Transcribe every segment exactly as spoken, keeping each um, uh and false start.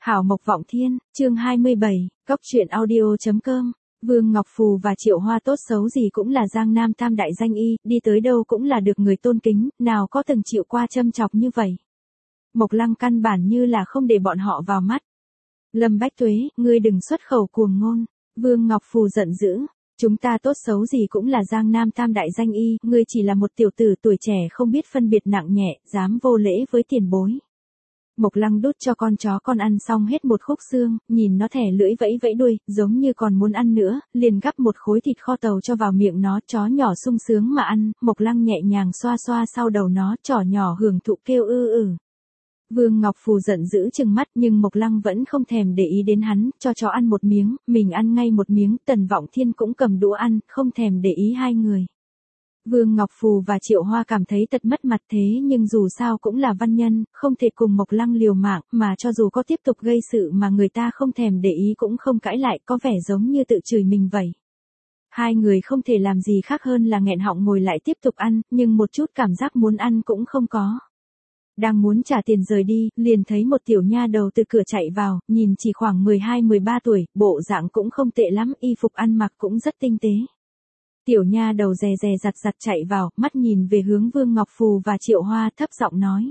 Hảo Mộc Vọng Thiên, chương hai mươi bảy, Cóc truyện audio chấm com. Vương Ngọc Phù và Triệu Hoa tốt xấu gì cũng là Giang Nam tam đại danh y, đi tới đâu cũng là được người tôn kính, nào có từng chịu qua châm chọc như vậy. Mộc Lăng căn bản như là không để bọn họ vào mắt. Lâm Bách Tuế, ngươi đừng xuất khẩu cuồng ngôn. Vương Ngọc Phù giận dữ. Chúng ta tốt xấu gì cũng là Giang Nam tam đại danh y, ngươi chỉ là một tiểu tử tuổi trẻ không biết phân biệt nặng nhẹ, dám vô lễ với tiền bối. Mộc Lăng đút cho con chó con ăn xong hết một khúc xương, nhìn nó thẻ lưỡi vẫy vẫy đuôi, giống như còn muốn ăn nữa, liền gắp một khối thịt kho tàu cho vào miệng nó, chó nhỏ sung sướng mà ăn, Mộc Lăng nhẹ nhàng xoa xoa sau đầu nó, trỏ nhỏ hưởng thụ kêu ư ử. Vương Ngọc Phù giận dữ trừng mắt nhưng Mộc Lăng vẫn không thèm để ý đến hắn, cho chó ăn một miếng, mình ăn ngay một miếng, Tần Vọng Thiên cũng cầm đũa ăn, không thèm để ý hai người. Vương Ngọc Phù và Triệu Hoa cảm thấy tật mất mặt thế nhưng dù sao cũng là văn nhân, không thể cùng Mộc Lăng liều mạng, mà cho dù có tiếp tục gây sự mà người ta không thèm để ý cũng không cãi lại, có vẻ giống như tự chửi mình vậy. Hai người không thể làm gì khác hơn là nghẹn họng ngồi lại tiếp tục ăn, nhưng một chút cảm giác muốn ăn cũng không có. Đang muốn trả tiền rời đi, liền thấy một tiểu nha đầu từ cửa chạy vào, nhìn chỉ khoảng mười hai mười ba tuổi, bộ dạng cũng không tệ lắm, y phục ăn mặc cũng rất tinh tế. Tiểu nha đầu dè dè giặt giặt chạy vào, mắt nhìn về hướng Vương Ngọc Phù và Triệu Hoa, thấp giọng nói.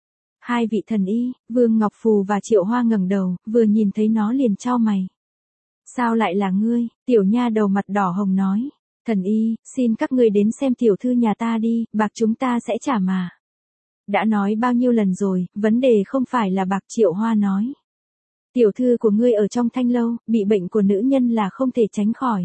Hai vị thần y. Vương Ngọc Phù và Triệu Hoa ngẩng đầu, vừa nhìn thấy nó liền chau mày. Sao lại là ngươi? Tiểu nha đầu mặt đỏ hồng nói. Thần y, xin các ngươi đến xem tiểu thư nhà ta đi, bạc chúng ta sẽ trả mà. Đã nói bao nhiêu lần rồi, vấn đề không phải là bạc, Triệu Hoa nói. Tiểu thư của ngươi ở trong thanh lâu, bị bệnh của nữ nhân là không thể tránh khỏi.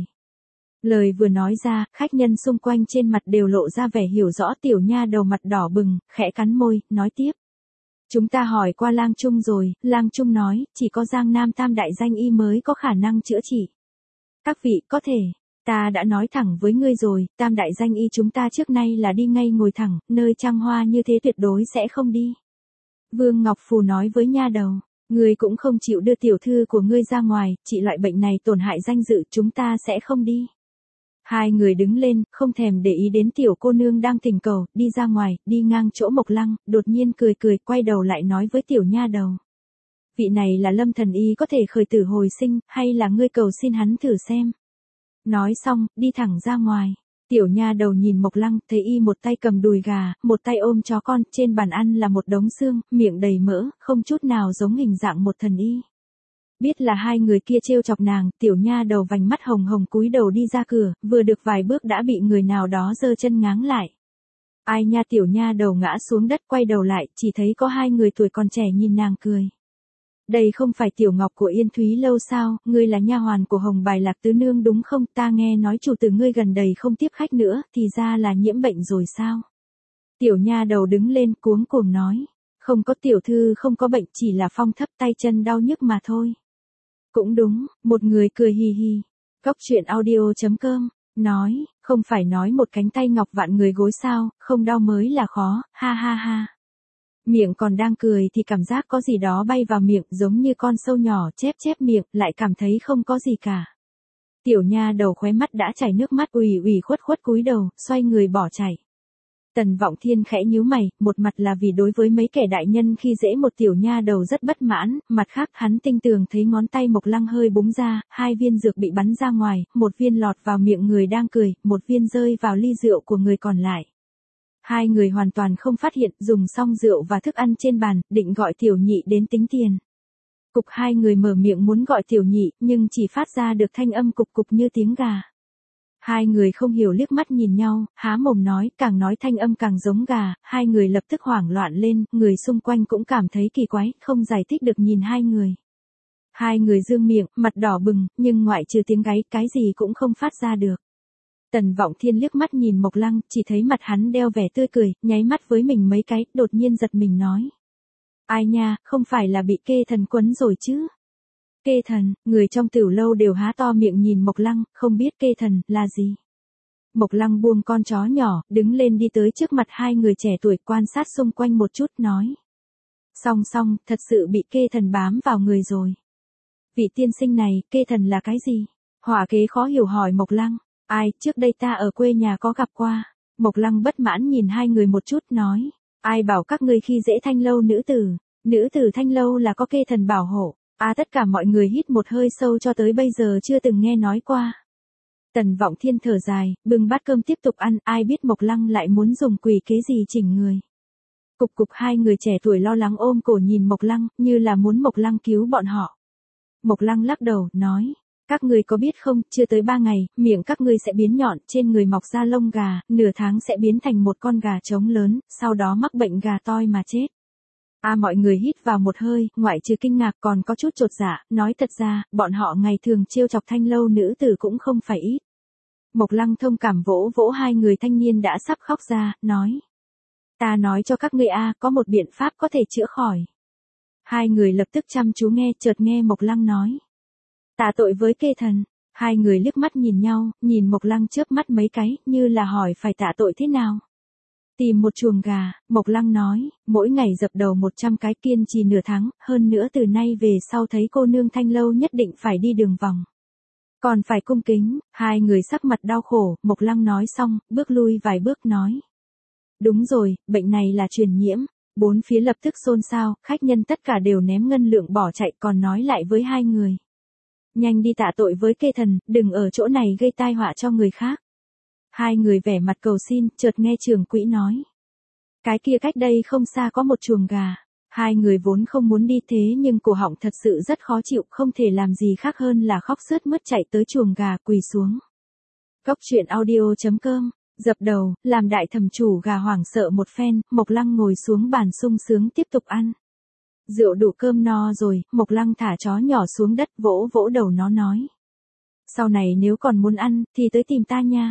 Lời vừa nói ra, khách nhân xung quanh trên mặt đều lộ ra vẻ hiểu rõ, tiểu nha đầu mặt đỏ bừng, khẽ cắn môi, nói tiếp. Chúng ta hỏi qua Lang Trung rồi, Lang Trung nói, chỉ có Giang Nam tam đại danh y mới có khả năng chữa trị. Các vị, có thể, ta đã nói thẳng với ngươi rồi, tam đại danh y chúng ta trước nay là đi ngay ngồi thẳng, nơi trăng hoa như thế tuyệt đối sẽ không đi. Vương Ngọc Phù nói với nha đầu. Ngươi cũng không chịu đưa tiểu thư của ngươi ra ngoài, trị loại bệnh này tổn hại danh dự, chúng ta sẽ không đi. Hai người đứng lên, không thèm để ý đến tiểu cô nương đang thỉnh cầu, đi ra ngoài, đi ngang chỗ Mộc Lăng, đột nhiên cười cười, quay đầu lại nói với tiểu nha đầu. Vị này là Lâm thần y có thể khởi tử hồi sinh, hay là ngươi cầu xin hắn thử xem. Nói xong, đi thẳng ra ngoài. Tiểu nha đầu nhìn Mộc Lăng, thấy y một tay cầm đùi gà, một tay ôm chó con, trên bàn ăn là một đống xương, miệng đầy mỡ, không chút nào giống hình dạng một thần y. Biết là hai người kia trêu chọc nàng, tiểu nha đầu vành mắt hồng hồng cúi đầu đi ra cửa, vừa được vài bước đã bị người nào đó giơ chân ngáng lại. Ai nha, tiểu nha đầu ngã xuống đất, quay đầu lại, chỉ thấy có hai người tuổi còn trẻ nhìn nàng cười. Đây không phải Tiểu Ngọc của Yên Thúy lâu sao, ngươi là nha hoàn của Hồng Bài Lạc tứ nương đúng không, ta nghe nói chủ tử ngươi gần đây không tiếp khách nữa, thì ra là nhiễm bệnh rồi sao. Tiểu nha đầu đứng lên cuống cuồng nói, không có tiểu thư không có bệnh, chỉ là phong thấp tay chân đau nhức mà thôi. Cũng đúng, một người cười hì hì. Cóc truyện audio chấm com, nói, không phải nói một cánh tay ngọc vạn người gối sao, không đau mới là khó, ha ha ha. Miệng còn đang cười thì cảm giác có gì đó bay vào miệng, giống như con sâu nhỏ chép chép miệng, lại cảm thấy không có gì cả. Tiểu nha đầu khóe mắt đã chảy nước mắt, ủy ủy khuất khuất cúi đầu, xoay người bỏ chạy. Tần Vọng Thiên khẽ nhíu mày, một mặt là vì đối với mấy kẻ đại nhân khi dễ một tiểu nha đầu rất bất mãn, mặt khác hắn tinh tường thấy ngón tay Mộc Lăng hơi búng ra, hai viên dược bị bắn ra ngoài, một viên lọt vào miệng người đang cười, một viên rơi vào ly rượu của người còn lại. Hai người hoàn toàn không phát hiện, dùng xong rượu và thức ăn trên bàn, định gọi tiểu nhị đến tính tiền. Cục hai người mở miệng muốn gọi tiểu nhị, nhưng chỉ phát ra được thanh âm cục cục như tiếng gà. Hai người không hiểu liếc mắt nhìn nhau, há mồm nói, càng nói thanh âm càng giống gà, hai người lập tức hoảng loạn lên, người xung quanh cũng cảm thấy kỳ quái, không giải thích được nhìn hai người. Hai người dương miệng, mặt đỏ bừng, nhưng ngoại trừ tiếng gáy, cái gì cũng không phát ra được. Tần Vọng Thiên liếc mắt nhìn Mộc Lăng, chỉ thấy mặt hắn đeo vẻ tươi cười, nháy mắt với mình mấy cái, đột nhiên giật mình nói. Ai nha, không phải là bị kê thần quấn rồi chứ? Kê thần, người trong tiểu lâu đều há to miệng nhìn Mộc Lăng, không biết kê thần là gì. Mộc Lăng buông con chó nhỏ, đứng lên đi tới trước mặt hai người trẻ tuổi, quan sát xung quanh một chút, nói. Song song, thật sự bị kê thần bám vào người rồi. Vị tiên sinh này, kê thần là cái gì? Hỏa kế khó hiểu hỏi Mộc Lăng. Ai, trước đây ta ở quê nhà có gặp qua. Mộc Lăng bất mãn nhìn hai người một chút, nói. Ai bảo các ngươi khi dễ thanh lâu nữ tử, nữ tử thanh lâu là có kê thần bảo hộ. À tất cả mọi người hít một hơi sâu cho tới bây giờ chưa từng nghe nói qua. Tần Vọng Thiên thở dài, bưng bát cơm tiếp tục ăn, ai biết Mộc Lăng lại muốn dùng quỷ kế gì chỉnh người. Cục cục hai người trẻ tuổi lo lắng ôm cổ nhìn Mộc Lăng, như là muốn Mộc Lăng cứu bọn họ. Mộc Lăng lắc đầu, nói, các người có biết không, chưa tới ba ngày, miệng các ngươi sẽ biến nhọn, trên người mọc ra lông gà, nửa tháng sẽ biến thành một con gà trống lớn, sau đó mắc bệnh gà toi mà chết. À mọi người hít vào một hơi, ngoại trừ kinh ngạc còn có chút chột dạ, nói thật ra, bọn họ ngày thường trêu chọc Thanh lâu nữ tử cũng không phải ít. Mộc Lăng thông cảm vỗ vỗ hai người thanh niên đã sắp khóc ra, nói. Ta nói cho các ngươi a, có một biện pháp có thể chữa khỏi. Hai người lập tức chăm chú nghe, chợt nghe Mộc Lăng nói. Tạ tội với kê thần. Hai người liếc mắt nhìn nhau, nhìn Mộc Lăng chớp mắt mấy cái, như là hỏi phải tạ tội thế nào. Tìm một chuồng gà, Mộc Lăng nói, mỗi ngày dập đầu một trăm cái, kiên trì nửa tháng, hơn nữa từ nay về sau thấy cô nương Thanh lâu nhất định phải đi đường vòng. Còn phải cung kính. Hai người sắc mặt đau khổ, Mộc Lăng nói xong, bước lui vài bước nói. Đúng rồi, bệnh này là truyền nhiễm. Bốn phía lập tức xôn xao, khách nhân tất cả đều ném ngân lượng bỏ chạy, còn nói lại với hai người. Nhanh đi tạ tội với kê thần, đừng ở chỗ này gây tai họa cho người khác. Hai người vẻ mặt cầu xin, chợt nghe trưởng quỹ nói. Cái kia cách đây không xa có một chuồng gà. Hai người vốn không muốn đi thế nhưng cổ họng thật sự rất khó chịu, không thể làm gì khác hơn là khóc sướt mướt chạy tới chuồng gà quỳ xuống. Cốc truyện audio chấm com, dập đầu, làm đại thẩm chủ gà hoảng sợ một phen, Mộc Lăng ngồi xuống bàn sung sướng tiếp tục ăn. Rượu đủ cơm no rồi, Mộc Lăng thả chó nhỏ xuống đất vỗ vỗ đầu nó nói. Sau này nếu còn muốn ăn, thì tới tìm ta nha.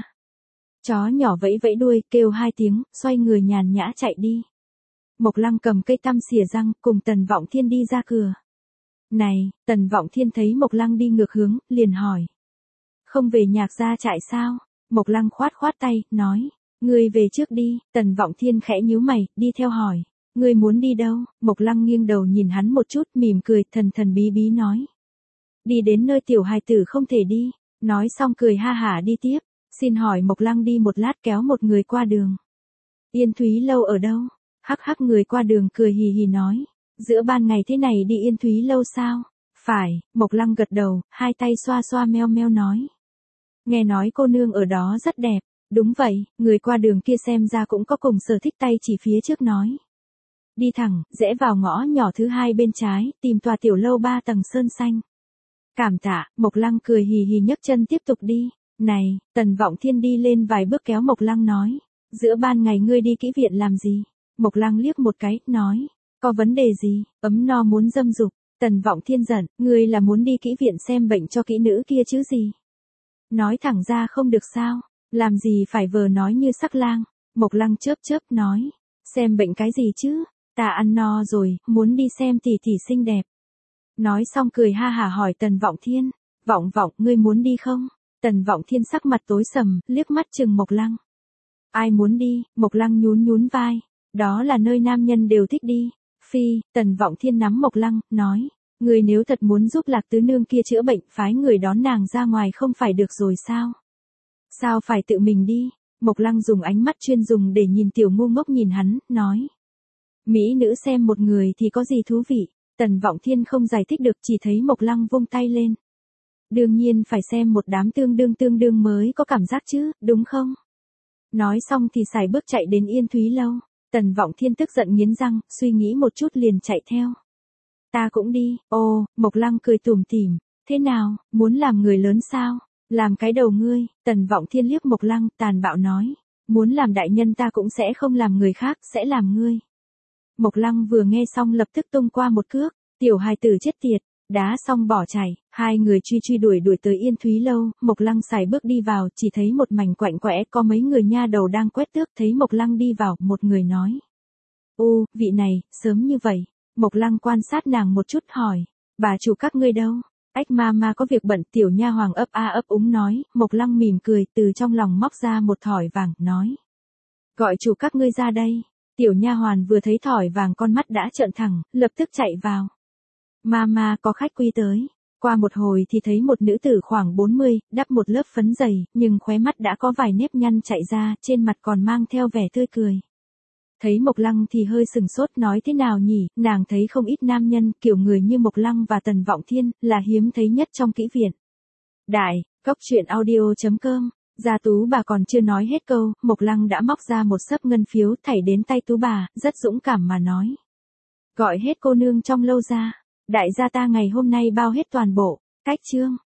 Chó nhỏ vẫy vẫy đuôi, kêu hai tiếng, xoay người nhàn nhã chạy đi. Mộc Lăng cầm cây tăm xìa răng, cùng Tần Vọng Thiên đi ra cửa. Này, Tần Vọng Thiên thấy Mộc Lăng đi ngược hướng, liền hỏi. Không về Nhạc gia trại sao? Mộc Lăng khoát khoát tay, nói. Ngươi về trước đi. Tần Vọng Thiên khẽ nhíu mày, đi theo hỏi. Ngươi muốn đi đâu? Mộc Lăng nghiêng đầu nhìn hắn một chút, mỉm cười, thần thần bí bí nói. Đi đến nơi tiểu hài tử không thể đi. Nói xong cười ha hả đi tiếp. Xin hỏi Mộc Lăng đi một lát kéo một người qua đường. Yên Thúy lâu ở đâu? Hắc hắc người qua đường cười hì hì nói. Giữa ban ngày thế này đi Yên Thúy lâu sao? Phải, Mộc Lăng gật đầu, hai tay xoa xoa meo meo nói. Nghe nói cô nương ở đó rất đẹp. Đúng vậy, người qua đường kia xem ra cũng có cùng sở thích, tay chỉ phía trước nói. Đi thẳng, rẽ vào ngõ nhỏ thứ hai bên trái, tìm tòa tiểu lâu ba tầng sơn xanh. Cảm tạ, Mộc Lăng cười hì hì nhấc chân tiếp tục đi. Này, Tần Vọng Thiên đi lên vài bước kéo Mộc Lăng nói. Giữa ban ngày ngươi đi kỹ viện làm gì? Mộc Lăng liếc một cái, nói. Có vấn đề gì? Ấm no muốn dâm dục. Tần Vọng Thiên giận, ngươi là muốn đi kỹ viện xem bệnh cho kỹ nữ kia chứ gì? Nói thẳng ra không được sao? Làm gì phải vờ nói như sắc lang? Mộc Lăng chớp chớp nói. Xem bệnh cái gì chứ? Ta ăn no rồi, muốn đi xem tỷ tỷ xinh đẹp. Nói xong cười ha hả hỏi Tần Vọng Thiên. Vọng Vọng, ngươi muốn đi không? Tần Vọng Thiên sắc mặt tối sầm, liếc mắt chừng Mộc Lăng. Ai muốn đi? Mộc Lăng nhún nhún vai. Đó là nơi nam nhân đều thích đi. Phi, Tần Vọng Thiên nắm Mộc Lăng, nói. Người nếu thật muốn giúp Lạc tứ nương kia chữa bệnh, phái người đón nàng ra ngoài không phải được rồi sao? Sao phải tự mình đi? Mộc Lăng dùng ánh mắt chuyên dùng để nhìn tiểu ngu ngốc nhìn hắn, nói. Mỹ nữ xem một người thì có gì thú vị? Tần Vọng Thiên không giải thích được, chỉ thấy Mộc Lăng vung tay lên. Đương nhiên phải xem một đám tương đương tương đương mới có cảm giác chứ, đúng không? Nói xong thì xài bước chạy đến Yên Thúy lâu. Tần Vọng Thiên tức giận nghiến răng, suy nghĩ một chút liền chạy theo. Ta cũng đi. Ô, Mộc Lăng cười tủm tỉm. Thế nào, muốn làm người lớn sao? Làm cái đầu ngươi. Tần Vọng Thiên liếc Mộc Lăng, tàn bạo nói. Muốn làm đại nhân ta cũng sẽ không làm người khác, sẽ làm ngươi. Mộc Lăng vừa nghe xong lập tức tung qua một cước. Tiểu hài tử chết tiệt. Đá xong bỏ chạy, hai người truy truy đuổi đuổi tới Yên Thúy lâu, Mộc Lăng xài bước đi vào, chỉ thấy một mảnh quạnh quẽ có mấy người nha đầu đang quét tước, thấy Mộc Lăng đi vào, một người nói. Ô, vị này, sớm như vậy. Mộc Lăng quan sát nàng một chút hỏi, bà chủ các ngươi đâu? Ách ma ma có việc bận, tiểu nha hoàng ấp a ấp úng nói, Mộc Lăng mỉm cười, từ trong lòng móc ra một thỏi vàng, nói. Gọi chủ các ngươi ra đây. Tiểu nha hoàn vừa thấy thỏi vàng con mắt đã trợn thẳng, lập tức chạy vào. Mama có khách quý tới. Qua một hồi thì thấy một nữ tử khoảng bốn mươi, đắp một lớp phấn dày, nhưng khóe mắt đã có vài nếp nhăn chạy ra, trên mặt còn mang theo vẻ tươi cười. Thấy Mộc Lăng thì hơi sừng sốt nói thế nào nhỉ, nàng thấy không ít nam nhân kiểu người như Mộc Lăng và Tần Vọng Thiên là hiếm thấy nhất trong kỹ viện. Đại, Cốc Truyện audio.com, Gia Tú bà còn chưa nói hết câu, Mộc Lăng đã móc ra một xấp ngân phiếu thảy đến tay Tú bà, rất dũng cảm mà nói. Gọi hết cô nương trong lâu ra, đại gia ta ngày hôm nay bao hết toàn bộ, cách chương.